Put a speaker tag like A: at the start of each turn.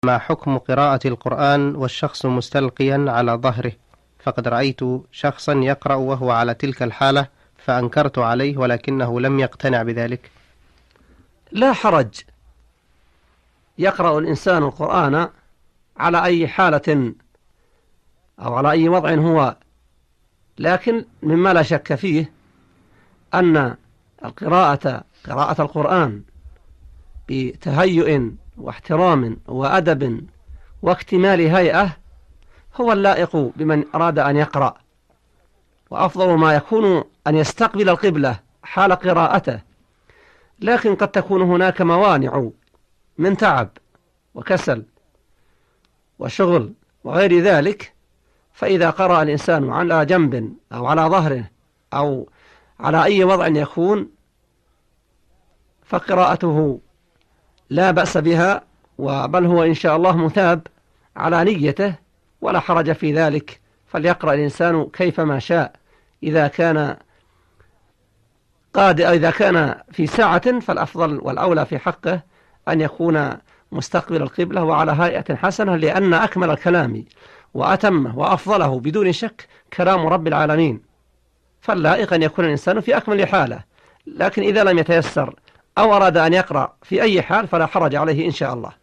A: ما حكم قراءة القرآن والشخص مستلقيا على ظهره؟ فقد رأيت شخصا يقرأ وهو على تلك الحالة فأنكرت عليه ولكنه لم يقتنع بذلك.
B: لا حرج، يقرأ الإنسان القرآن على أي حالة أو على أي وضع هو، لكن مما لا شك فيه أن قراءة القرآن بتهيؤ واحترام وأدب واكتمال هيئة هو اللائق بمن أراد أن يقرأ، وأفضل ما يكون أن يستقبل القبلة حال قراءته، لكن قد تكون هناك موانع من تعب وكسل وشغل وغير ذلك، فإذا قرأ الإنسان على جنب أو على ظهره أو على أي وضع يكون فقراءته لا بأس بها، بل هو إن شاء الله مثاب على نيته ولا حرج في ذلك، فليقرأ الإنسان كيفما شاء. إذا كان في ساعة فالأفضل والأولى في حقه أن يكون مستقبل القبلة وعلى هيئة حسنة، لأن أكمل الكلام وأتمه وأفضله بدون شك كلام رب العالمين، فاللائق أن يكون الإنسان في أكمل حاله. لكن إذا لم يتيسر أو أراد أن يقرأ في أي حال فلا حرج عليه إن شاء الله.